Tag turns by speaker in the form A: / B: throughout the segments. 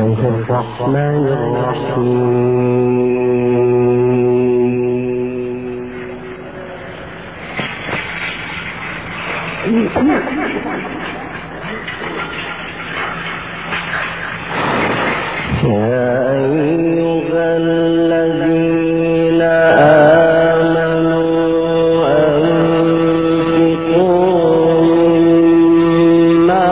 A: الرحمن الرحيم. يا أيها الذين آمنوا أنفقوا مما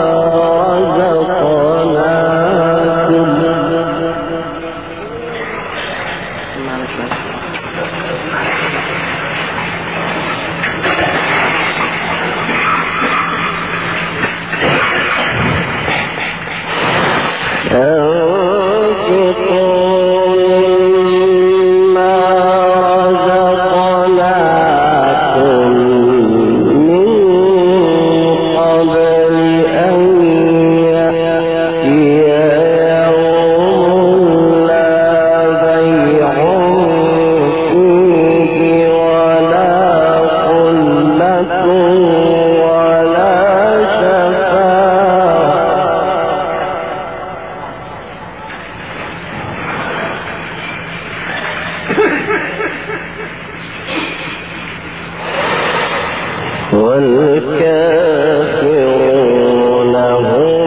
A: والكافرون هم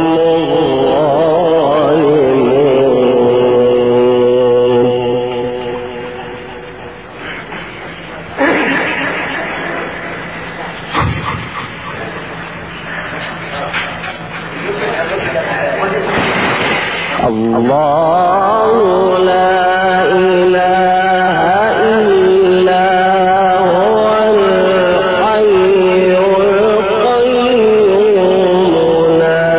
A: الظالمون. الله لا إله إلا هو الحي القيوم لا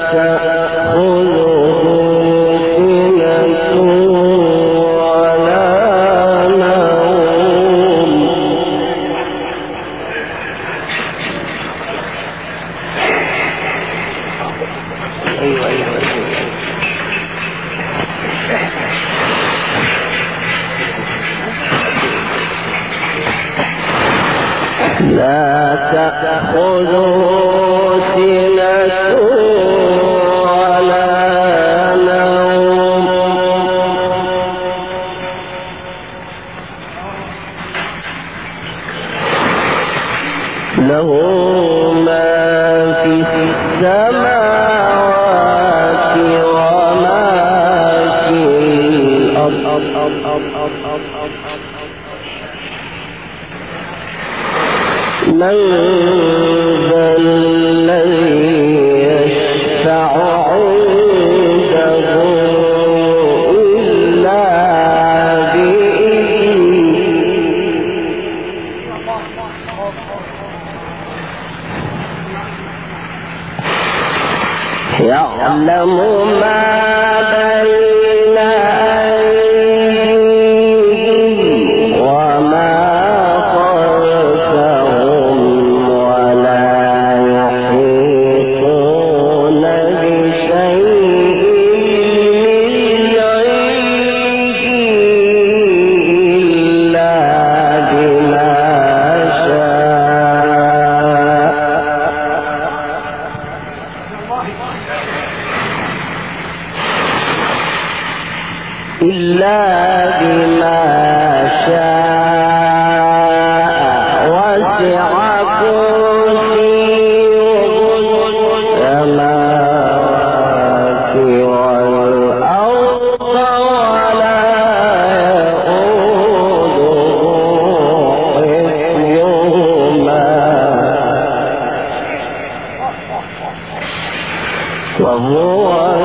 A: تأخذه سنة ولا نوم. لا تأخذه سنة ولا نوم. له ما في السماوات وما في الأرض. من ذا الذي يشفع عنده إلا بإذنه. يعلم ما بين أيديهم وما خلفهم ولا يحيطون بشيء من علمه إلا بما شاء وسع كرسيه السماوات والأرض ولا يؤوده حفظهما وهو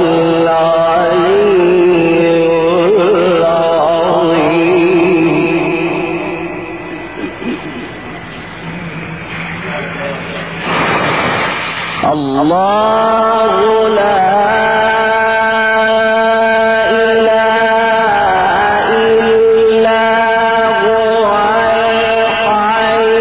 A: الله لا إله إلا هو الحي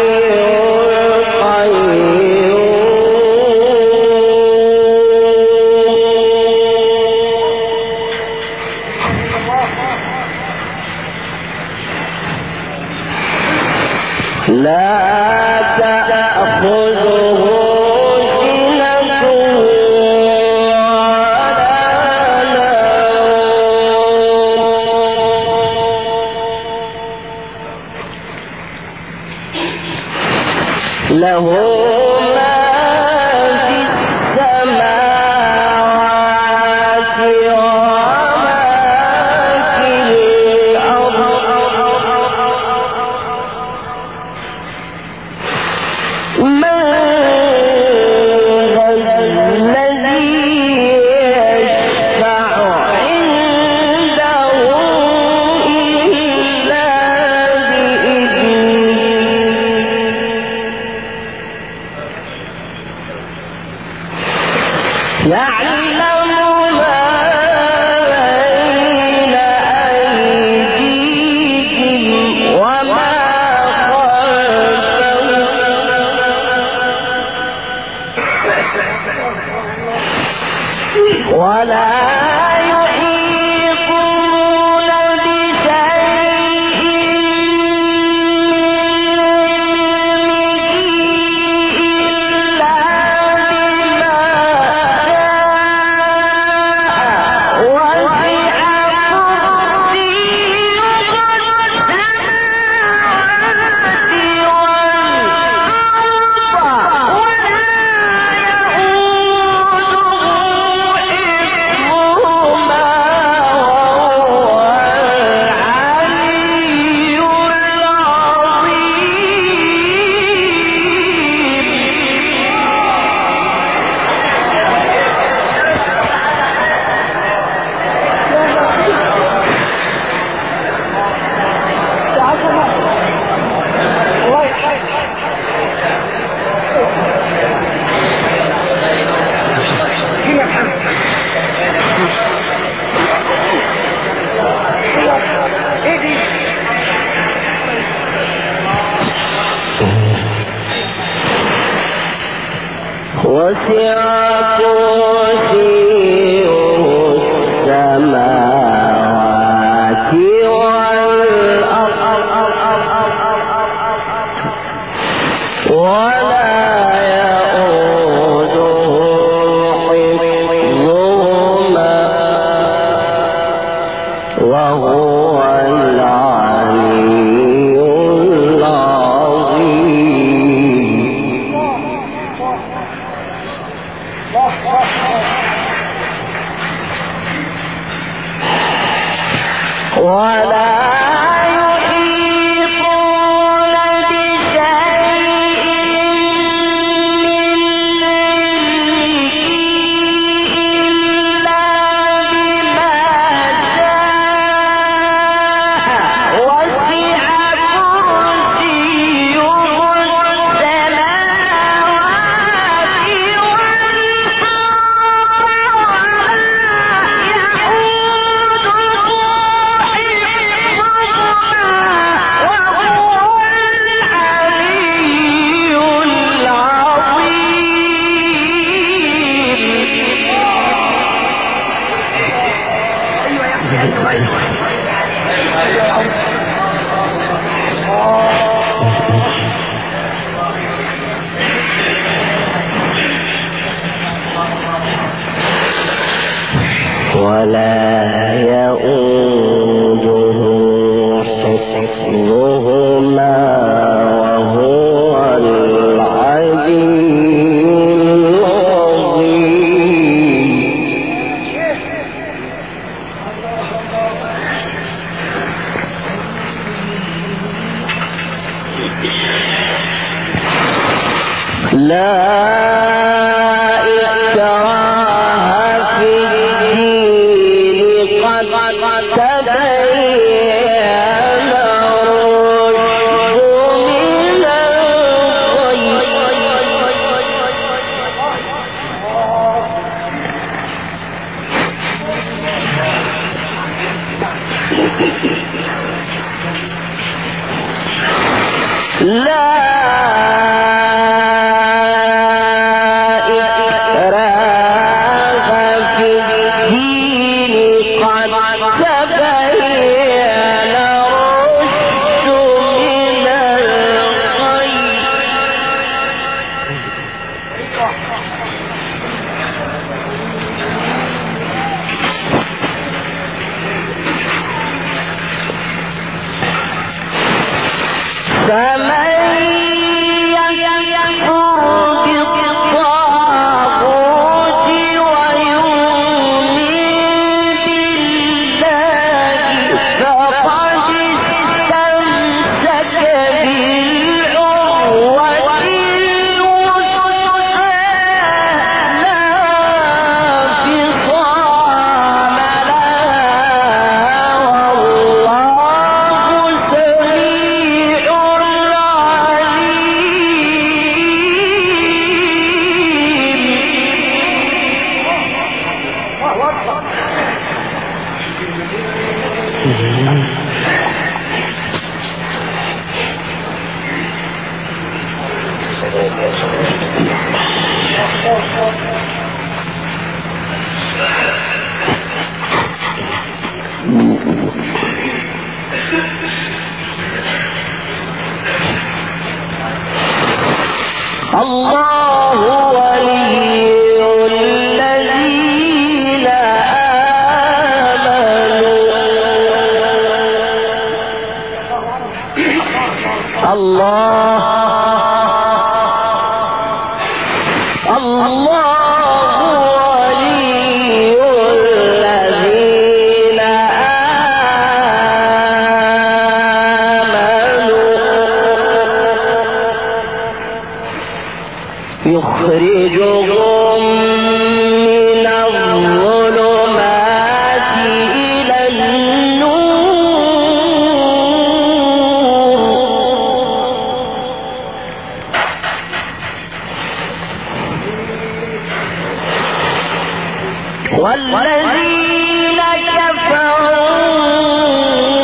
A: القيوم لا تأخذه سنة لا إكراه في الدين الله ولي الذين آمنوا الله يخرجهم من الظلمات إلى النور والذين كفروا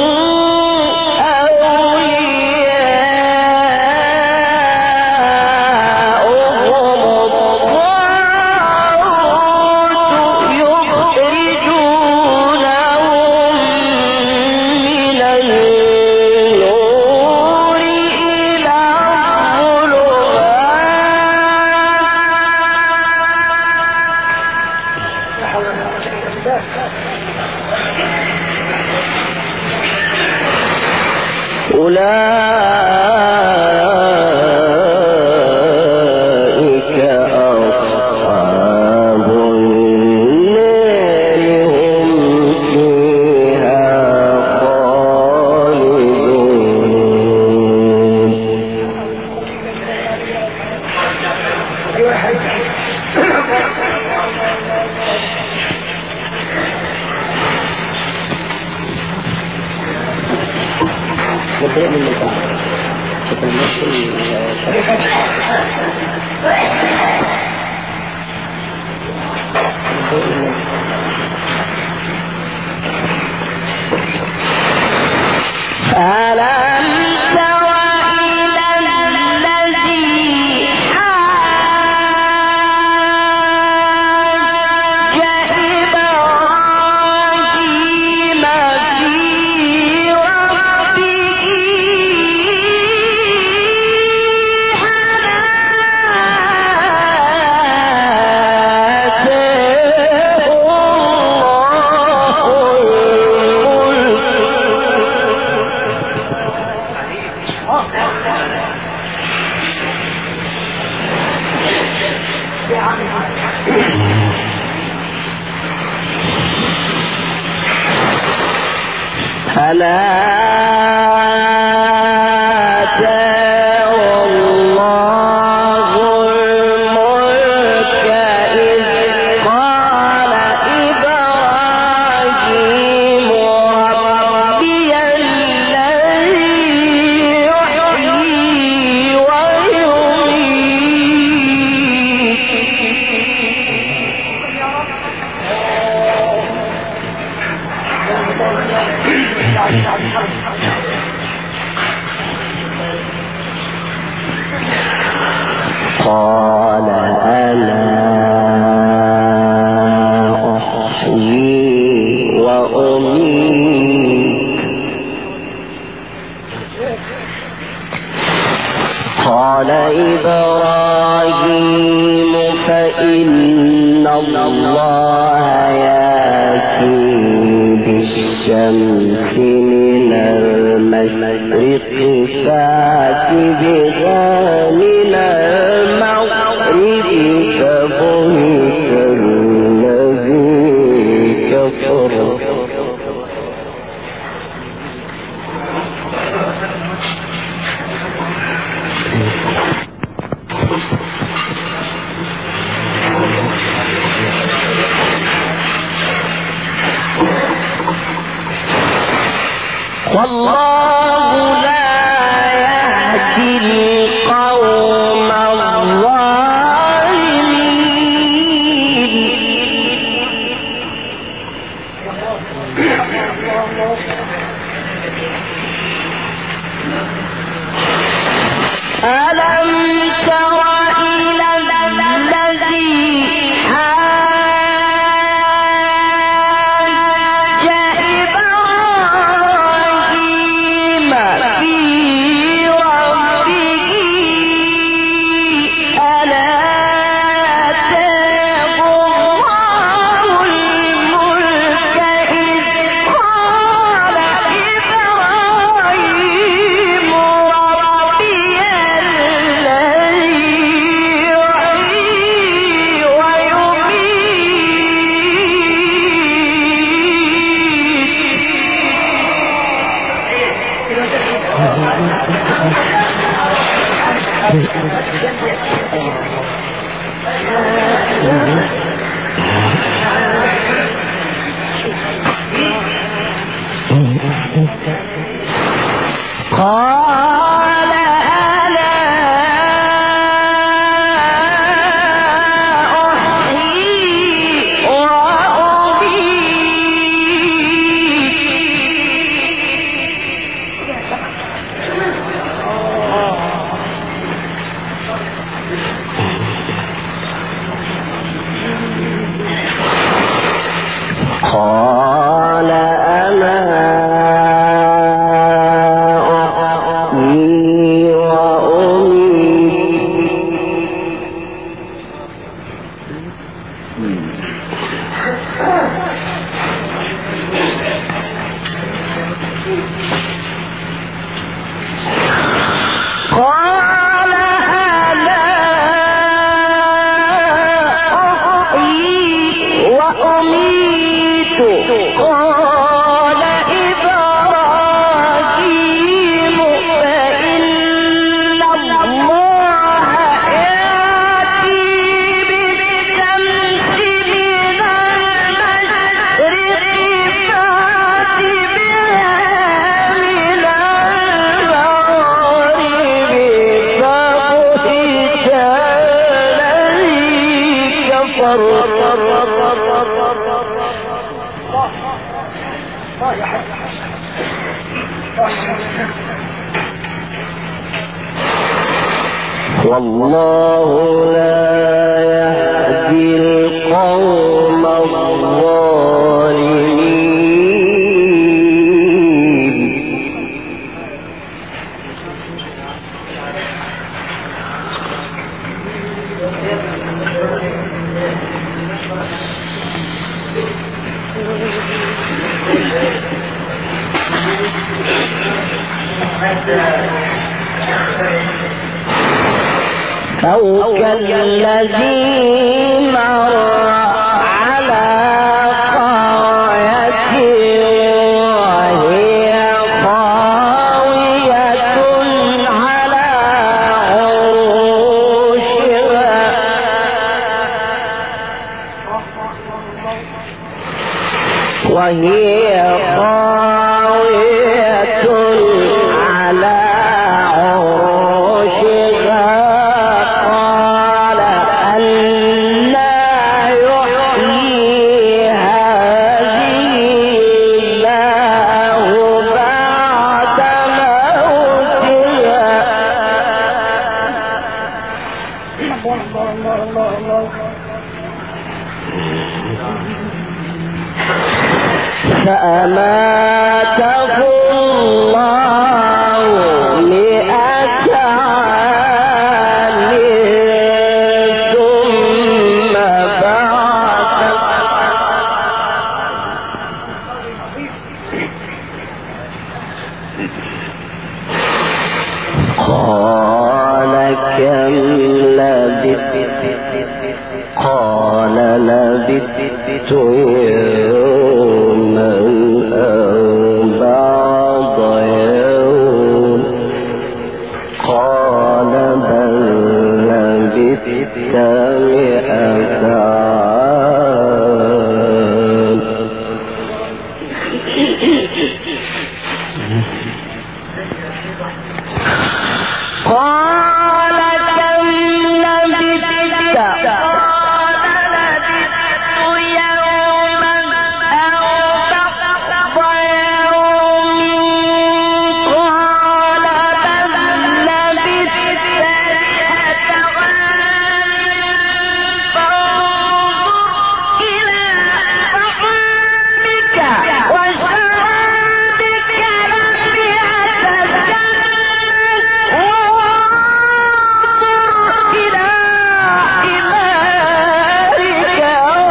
A: أولئك أصحاب النار هم فيها خالدون ألم تر إلى الذي حاج إبراهيم في ربه فلا آتاه الله الملك إذ قال إبراهيم ربي الذي يحيي قال أنا أحيي وأميت قال إبراهيم فإن الله يأتي بالشمس من المشرق فأت بها من المغرب فبهت الذي كفر والله لا يهدي القوم الظالمين ألم تر إلى الذي حاج إبراهيم والله لا يهدي القوم الظالمين. أو كالذي مر على قرية وهي خاوية على عروشها فأماته الله 100 عام ثم بعثه قال كم لبثت؟ قال لبثت يوما أو بعض يوم. قال بل لبثت 100 عام. قال كم لبثت؟ قال لبثت يوما أو بعض يوم. قال بل لبثت 100 عام. فانظر إلى طعامك وشرابك لم يتسنه وانظر إلى حمارك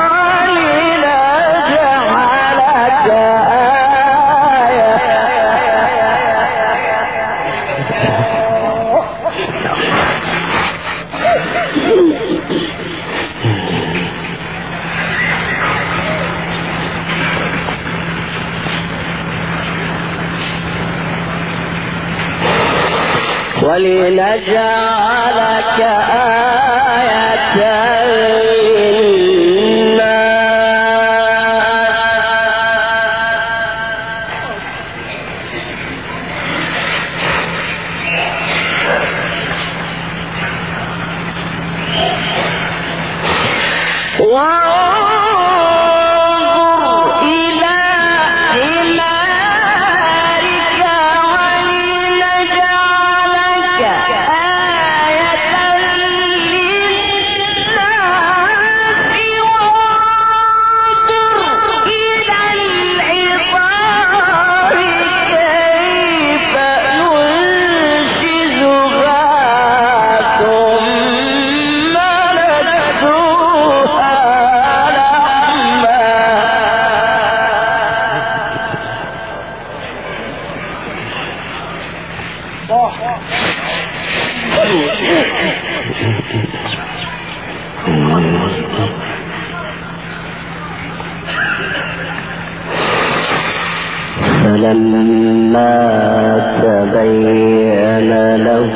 A: ولنجعلك آية. ولنجعلك آية للناس. وانظر إلى حمارك ولنجعلك آية للناس. وانظر إلى العظام كيف ننشزها ثم نكسوها لحما
B: فلما تبين له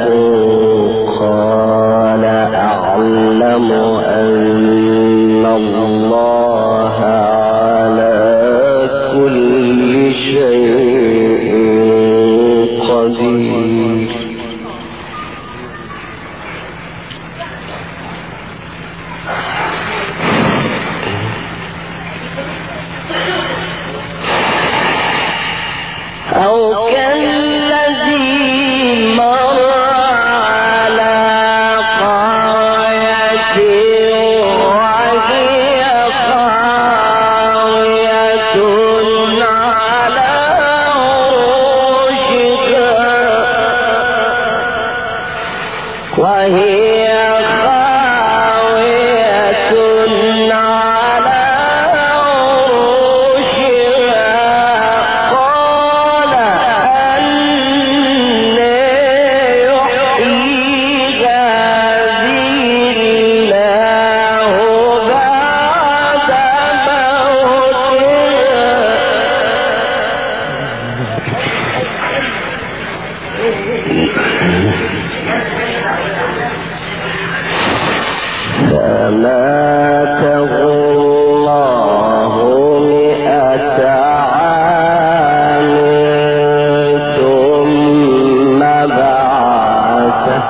B: قال أعلم أن الله على كل شيء قدير. أو كالذي مر على قرية وهي خاوية على عروشها وهي خاوية على فماته الله 100 عام ثم بعثه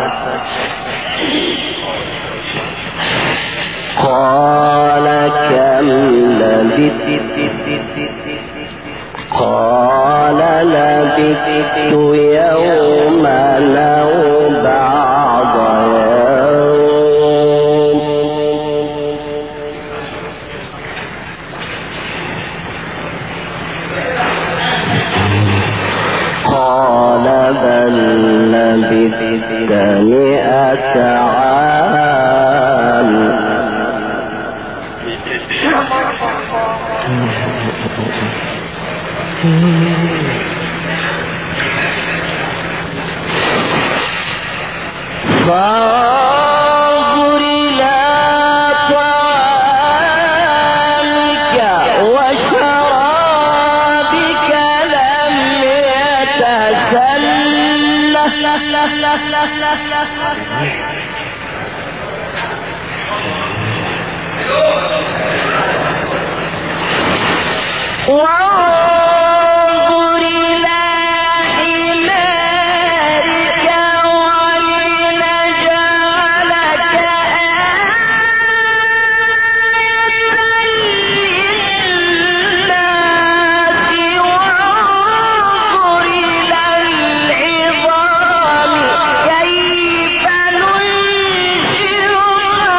B: قال كم لبثت قال لبثت يوما أو بعض يوم قال بل لبثت 100 عام فانظر إلى طعامك وشرابك لم يتسنه وانظر إلى حمارك ولنجعلك آية للناس وانظر إلى العظام كيف ننشرها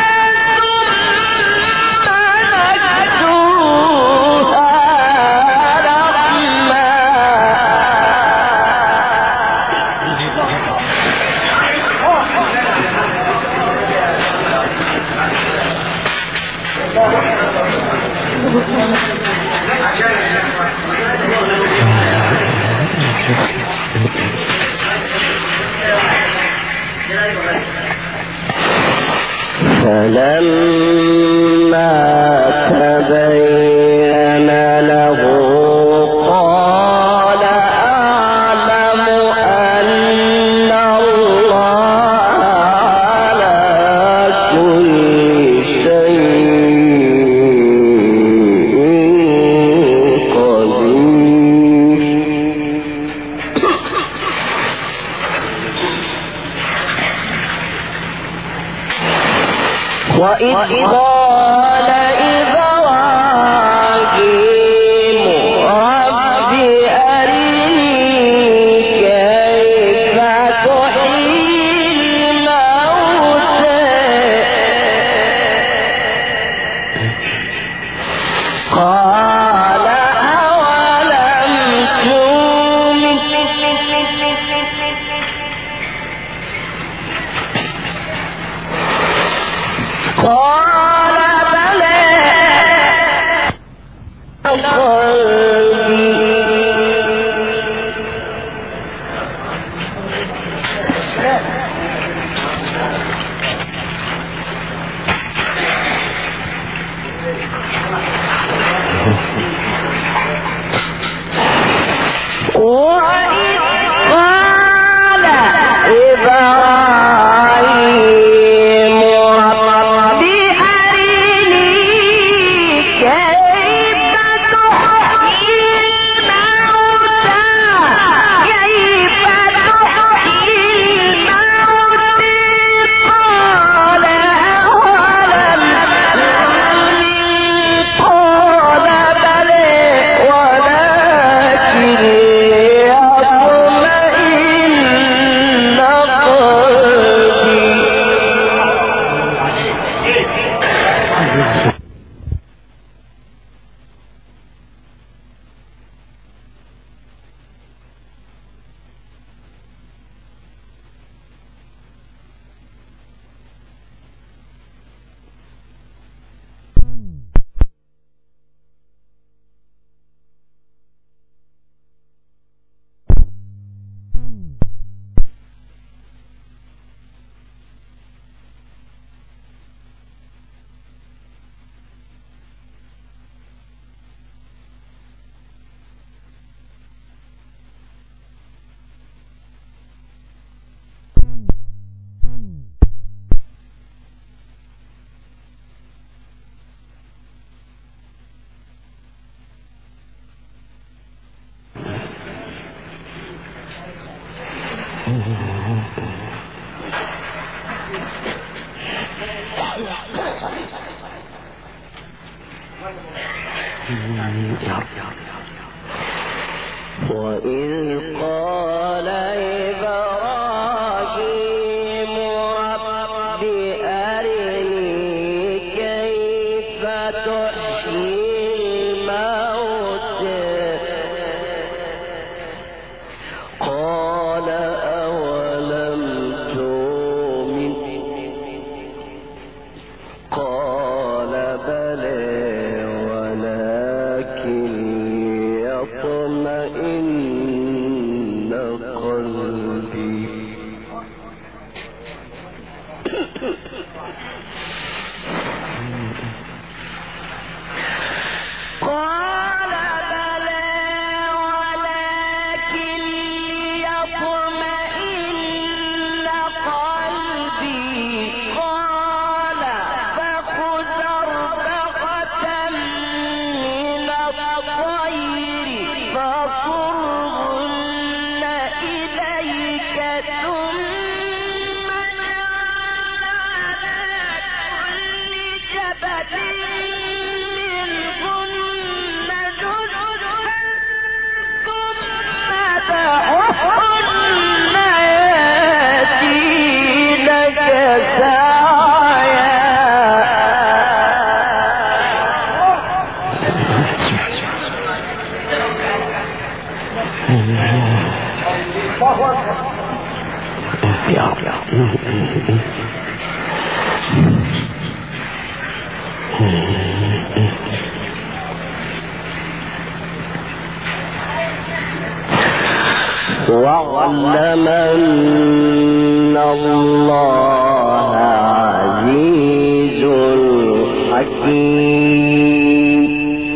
B: فلما تبين له قال أعلم أن الله على كل شيء قدير. وإذ قال إبراهيم رب أرني كيف تحيي الموتى قال أولم تؤمن قال بلى وإذ قال إبراهيم رب أرني كيف تحيي الموتى قال أولم تؤمن قال بلى ولكن يطمئن قلبي قال بلى ولكن يطمئن قلبي قال فخذ أربعة من الطير فصرهن إليك ثم اجعل على كل جبل منهن جزءا ثم دعهن يأتينك سعيا واعلم أن الله عزيز حكيم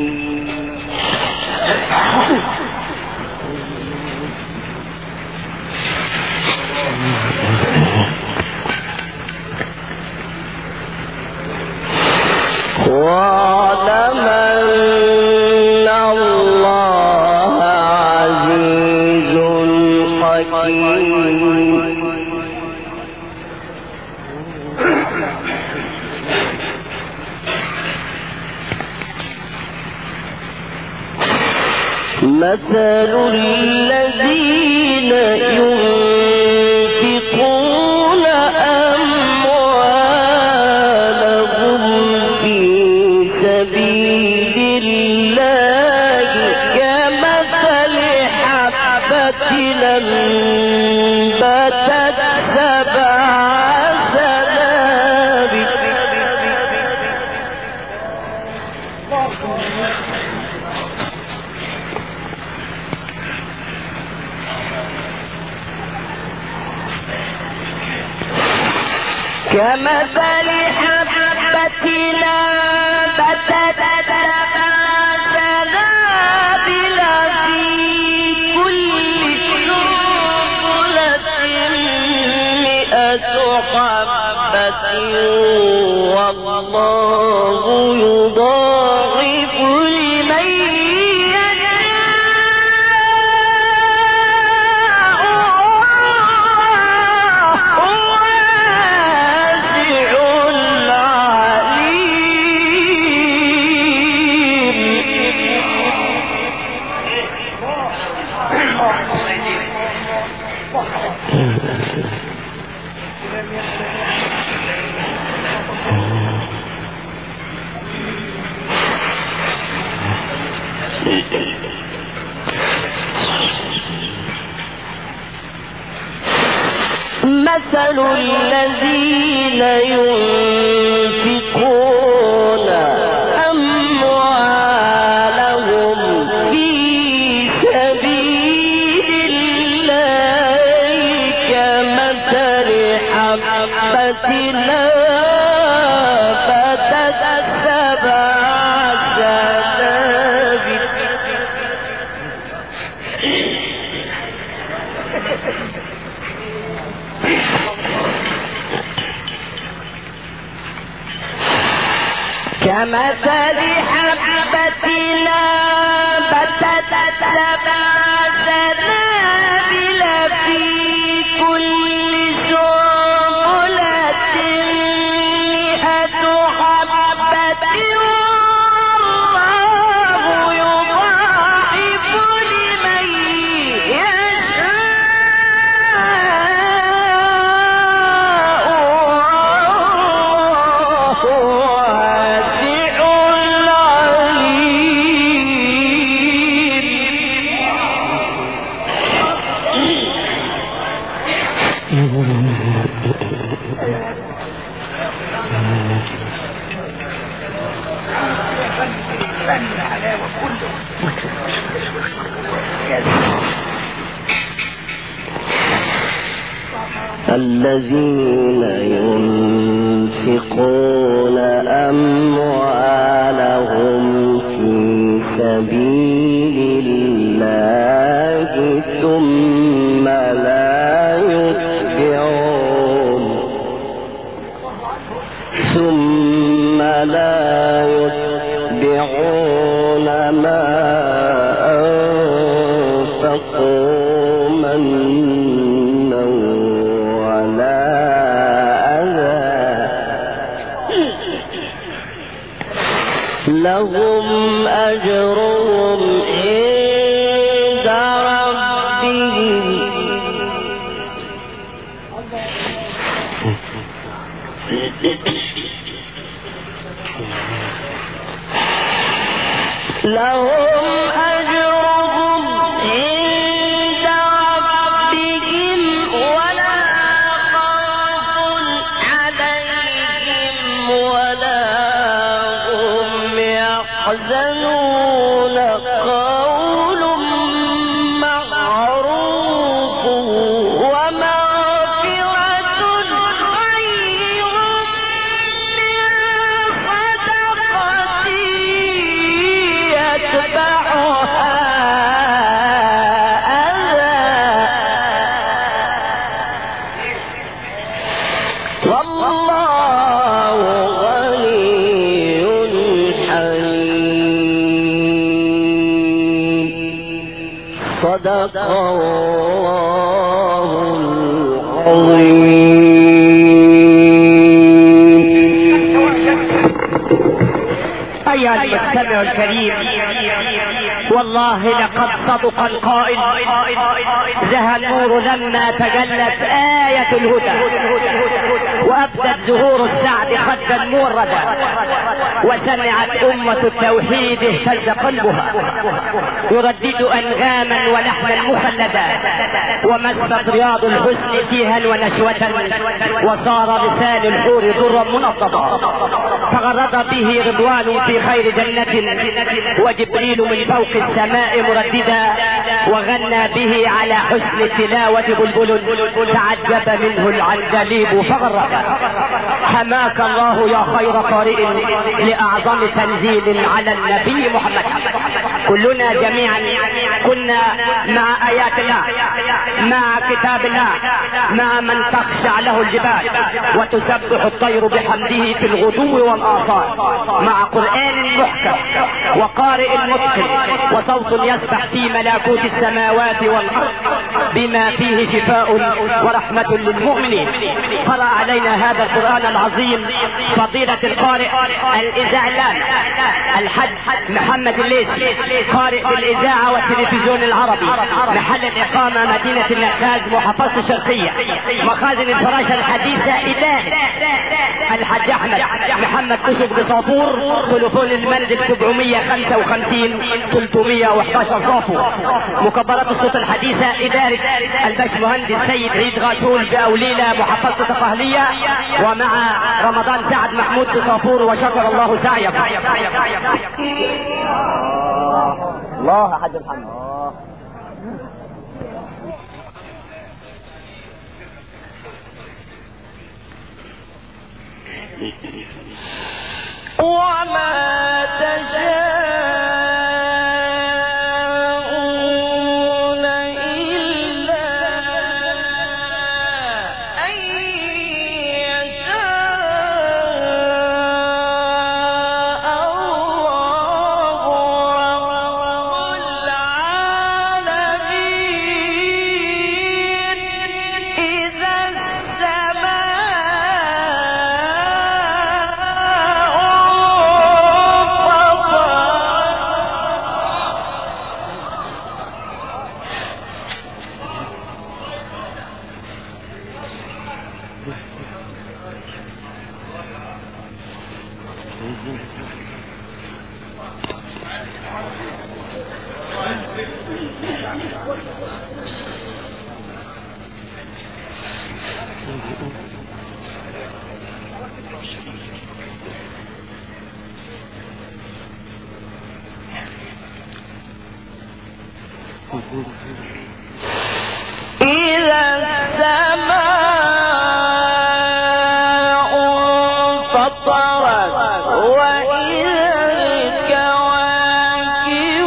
B: واعلم أن الله عزيز حكيم مثل الذين ينفقون أموالهم في سبيل الله كمثل حبة أنبتت سبع سنابل كمثل حبة أنبتت سبع سنابل في كل سنبلة 100 حبة والله يضاعف لمن مثل الذين ينفقون أموالهم في سبيل الله كمثل حبة أنبتت سبع سنابل كمثل حبة أنبتت سبع سنابل في كل الذين ينفقون أموالهم في سبيل الله ثم لا يتبعون ما أنفقوا منا ولا أذى لهم أجرهم عند ربهم لهم أجرهم عند ربهم ولا خوف عليهم ولا هم يحزنون قول معروف ومغفرة خير صدق الله العظيم.
C: أيها المستمع الكريم، والله لقد صدق القائل: زهى النور لما تجلت آية الهدى، وأبدت زهور السعد خدا موردا، وسمعت أمة التوحيد اهتز قلبها، يردد أنغاما ولحنا مخلدا، ومست رياض الحسن فيها ونشوة، وصار لسان الحور درا منضدا، فغرد به رضوان في خير جنة، وجبريل من فوق السماء مرددا، وغنى به على حسن التلاوة بلبل، تعجب منه العندليب فغرد. حماك الله يا خير قارئ لأعظم تنزيل على النبي محمد. كلنا جميعا كنا مع آيات الله، مع كتاب الله، مع من تخشع له الجبال وتسبح الطير بحمده في الغدو والآصال، مع قرآن محكم وقارئ متقن وصوت يسبح في ملكوت السماوات والأرض بما فيه شفاء ورحمة للمؤمنين. قرأ علينا هذا القرآن العظيم فضيلة القارئ الإذاعي الحاج محمد الليثي، قارئ بالإذاعة والتلفزيون العربي، محل الإقامة مدينة النخاز محافظة الشرقية، مخازن الفراشة الحديثة إدارة الحاج أحمد محمد كسب بصافور، تليفون المنزل 755 311 صافور، مكبرات الصوت الحديثة إدارة الباشمهندس سيد عيد غاشول بأوليلة محافظة القهلية، ومع رمضان سعد محمود بصافور، وشكر الله سعيكم.
B: الله يا حاج محمد.
C: وما تشاءون إلا أن يشاء الله رب العالمين. إذا السماء
A: إذا السماء انفطرت وإذا الكواكب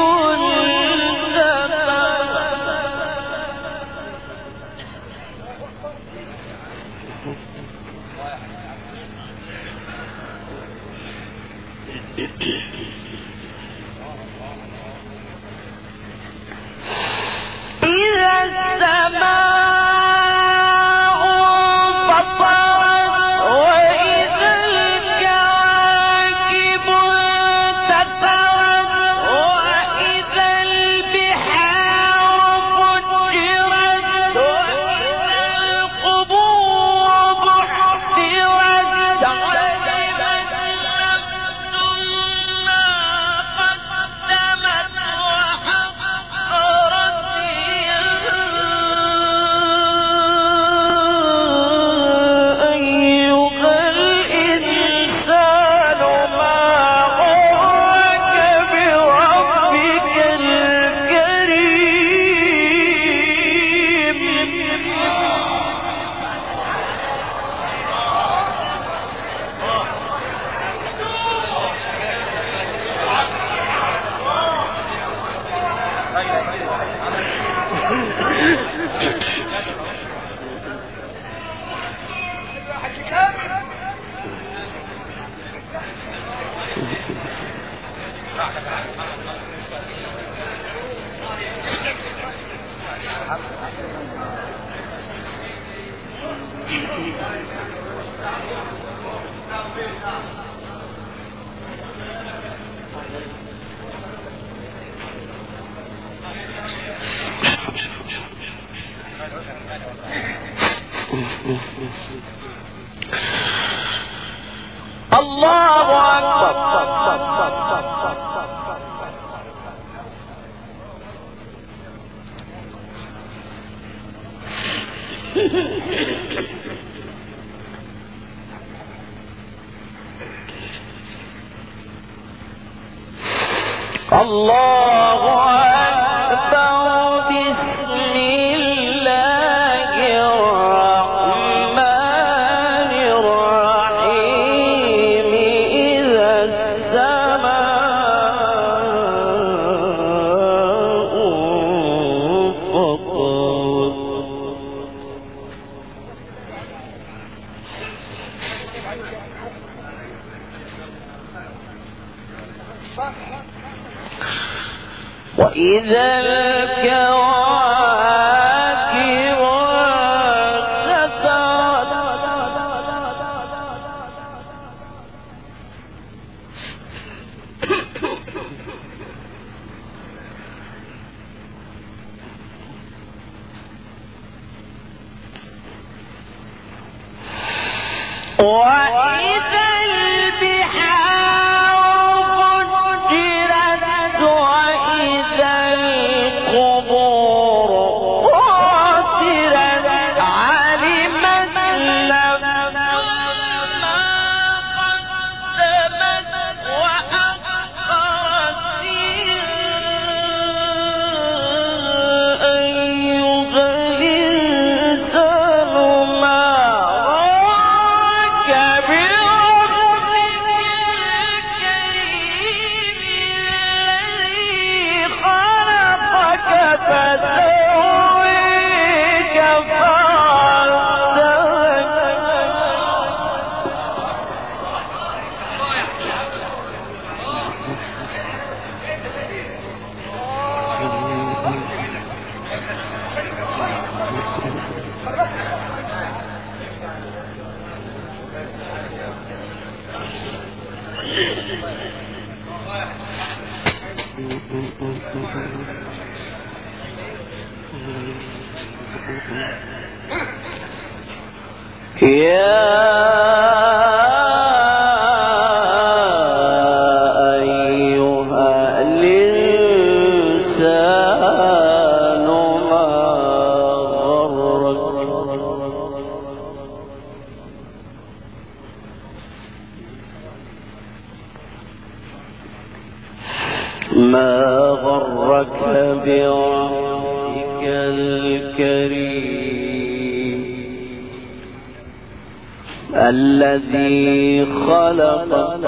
A: الله أكبر. الله أكبر. بسم الله الرحمن الرحيم. إذا السماء انفطرت وإذا الكواكب انفطرت وإذا البحار فجرت وإذا القبور بعثرت علمت نفس ما قدمت وأخرت أيها الإنسان ما فسويك يا أيها الإنسان ما غرك ما غرك بربك الكريم الذي خلقك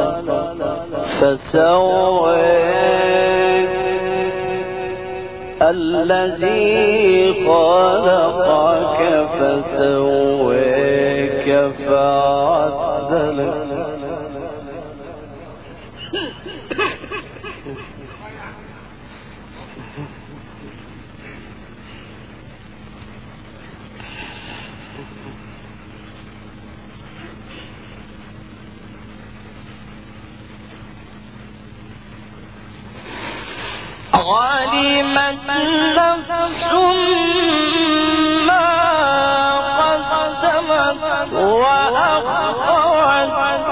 A: فسواك الذي خلقك فسواك فعدلك علمت نفس ما قدمت وأخرت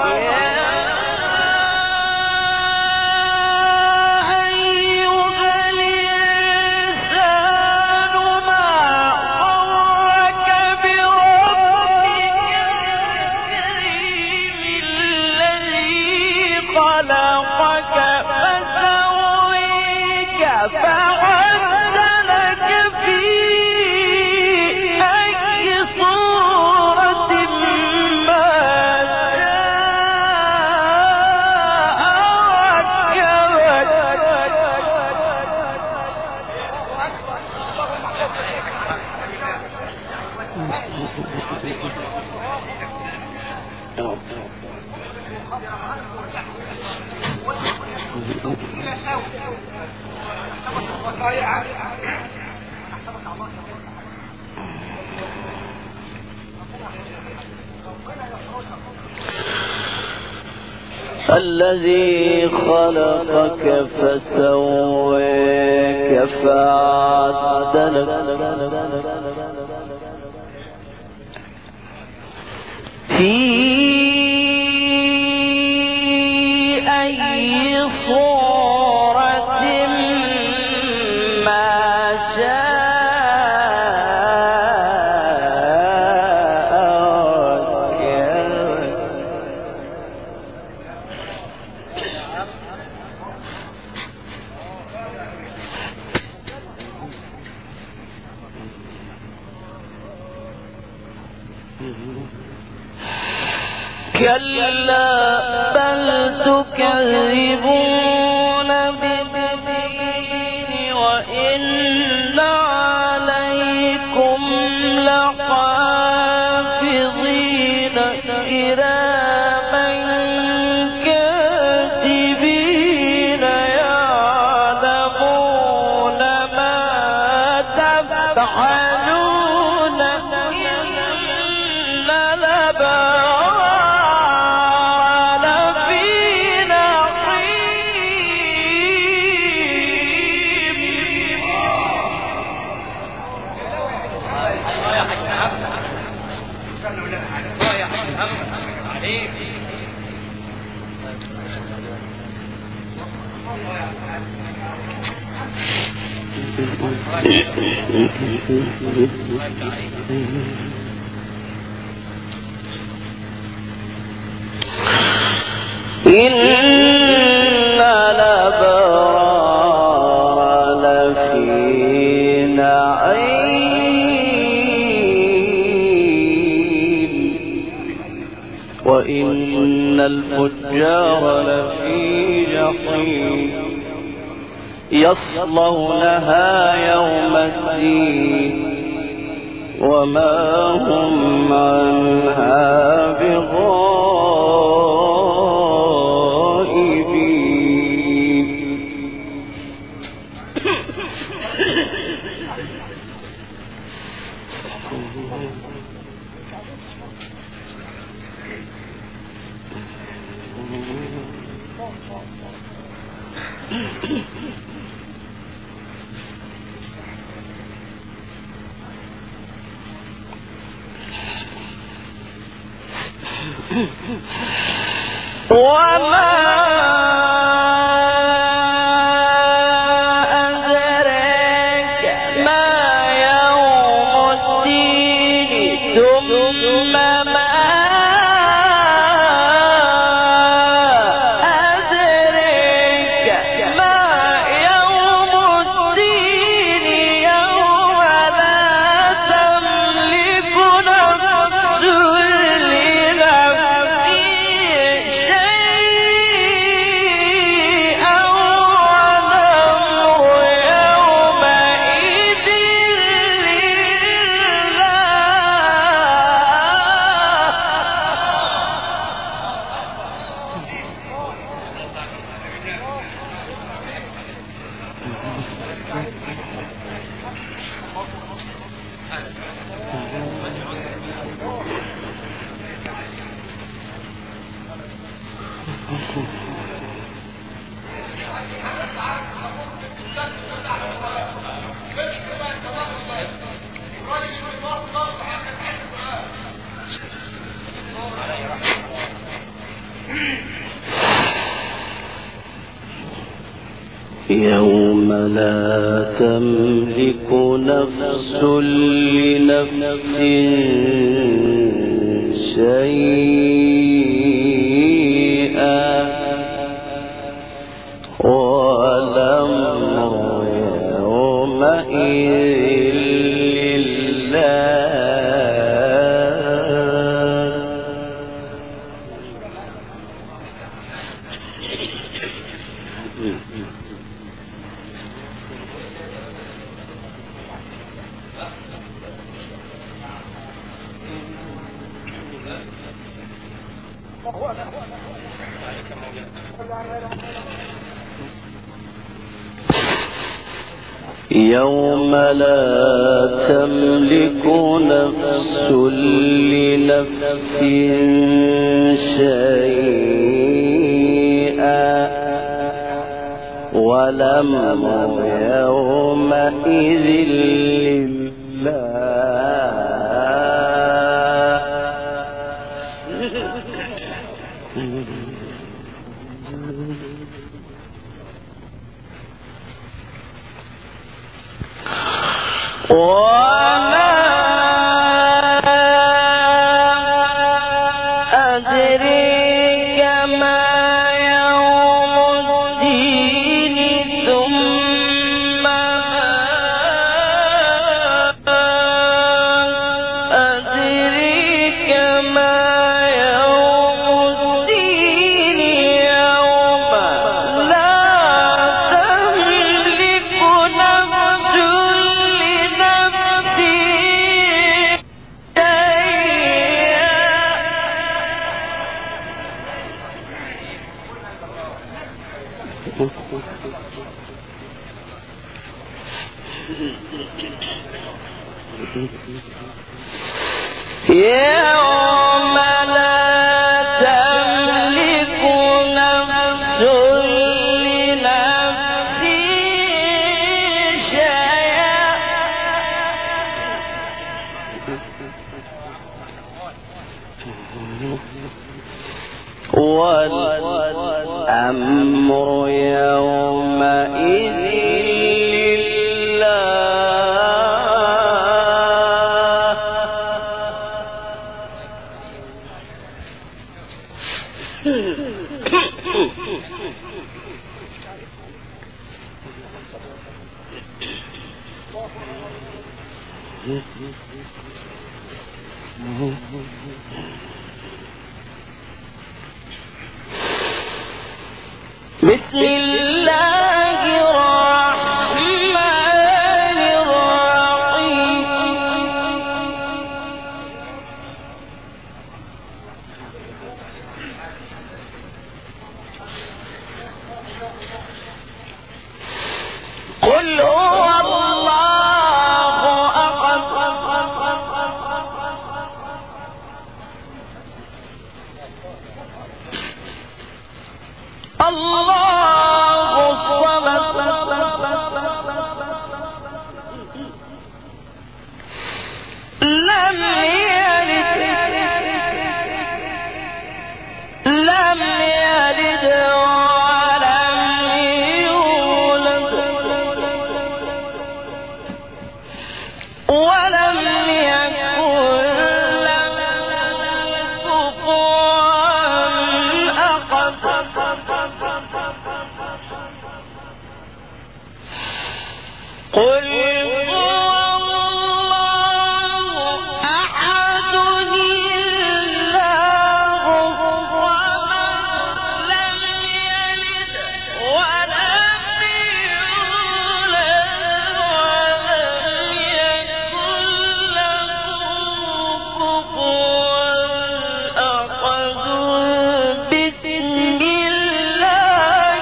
A: الذي خلقك فسواك فعدلك في أي صورة ما كلا بل تكذبون بالدين وإن عليكم لحافظين كراما كاتبين يعلمون ما تفعلون إن الأبرار لفي نعيم وإن الفجار لفي جحيم يصلونها يوم الدين وما هم عنها بغائبين وما أدراك ما يوم الدين ثم ما أدراك ما يوم لا تملك نفس لنفس شيئا والأمر يومئذ لله. يوم لا تملك نفس لنفس شيئا والأمر يومئذ لله. وما أدريك ما يوم الدين ثم ما أدريك ما يوم الدين يوم لا تملك نفس يوم لا تملك نفس لنفس شيئا والأمر يومئذ بسم الله الرحمن الرحيم. قل هو الله أحد الله الصمد لم يلد ولم يولد ولم يكن له كفوا أحد. قل هو الله أحد الله الصمد لم يلد ولم يولد ولم يكن له كفوا أحد. بسم الله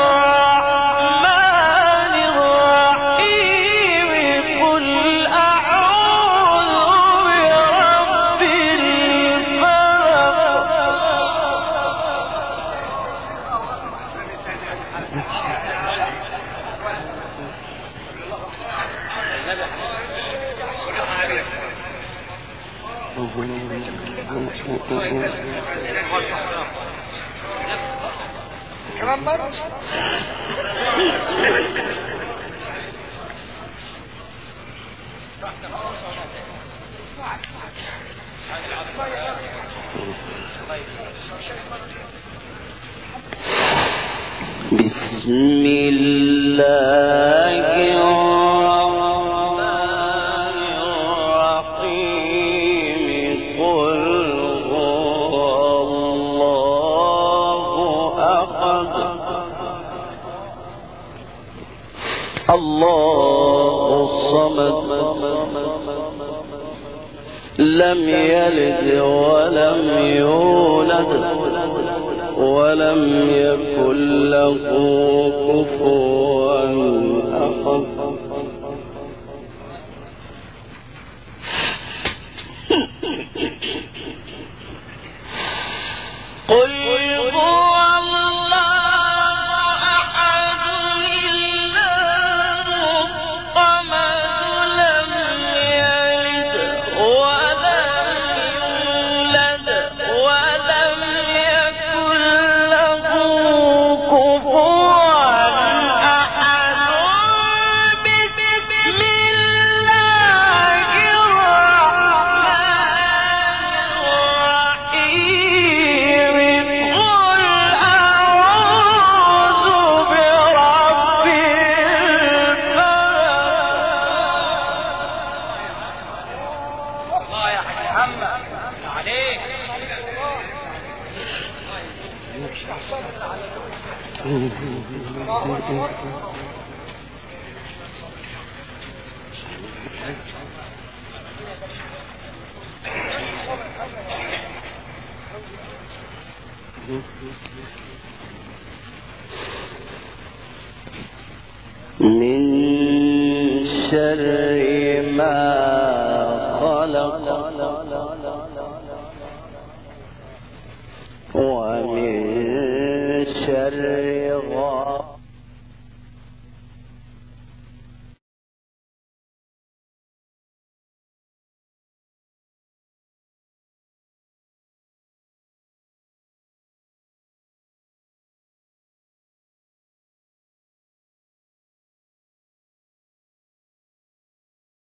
A: الرحمن الرحيم. قل أعوذ برب الفلق. بسم الله الرحمن الرحيم قل هو الله أحد الله الصمد لم يلد ولم يولد ولم يكن له كفوا أحد قل هو الله أحد الله الصمد لم يلد ولم يولد ولم يكن له كفوا أحد بسم الله الرحمن الرحيم قل أعوذ برب الفلق.
C: الله يا حاج محمد عليك.
A: من شر ما خلق ومن شر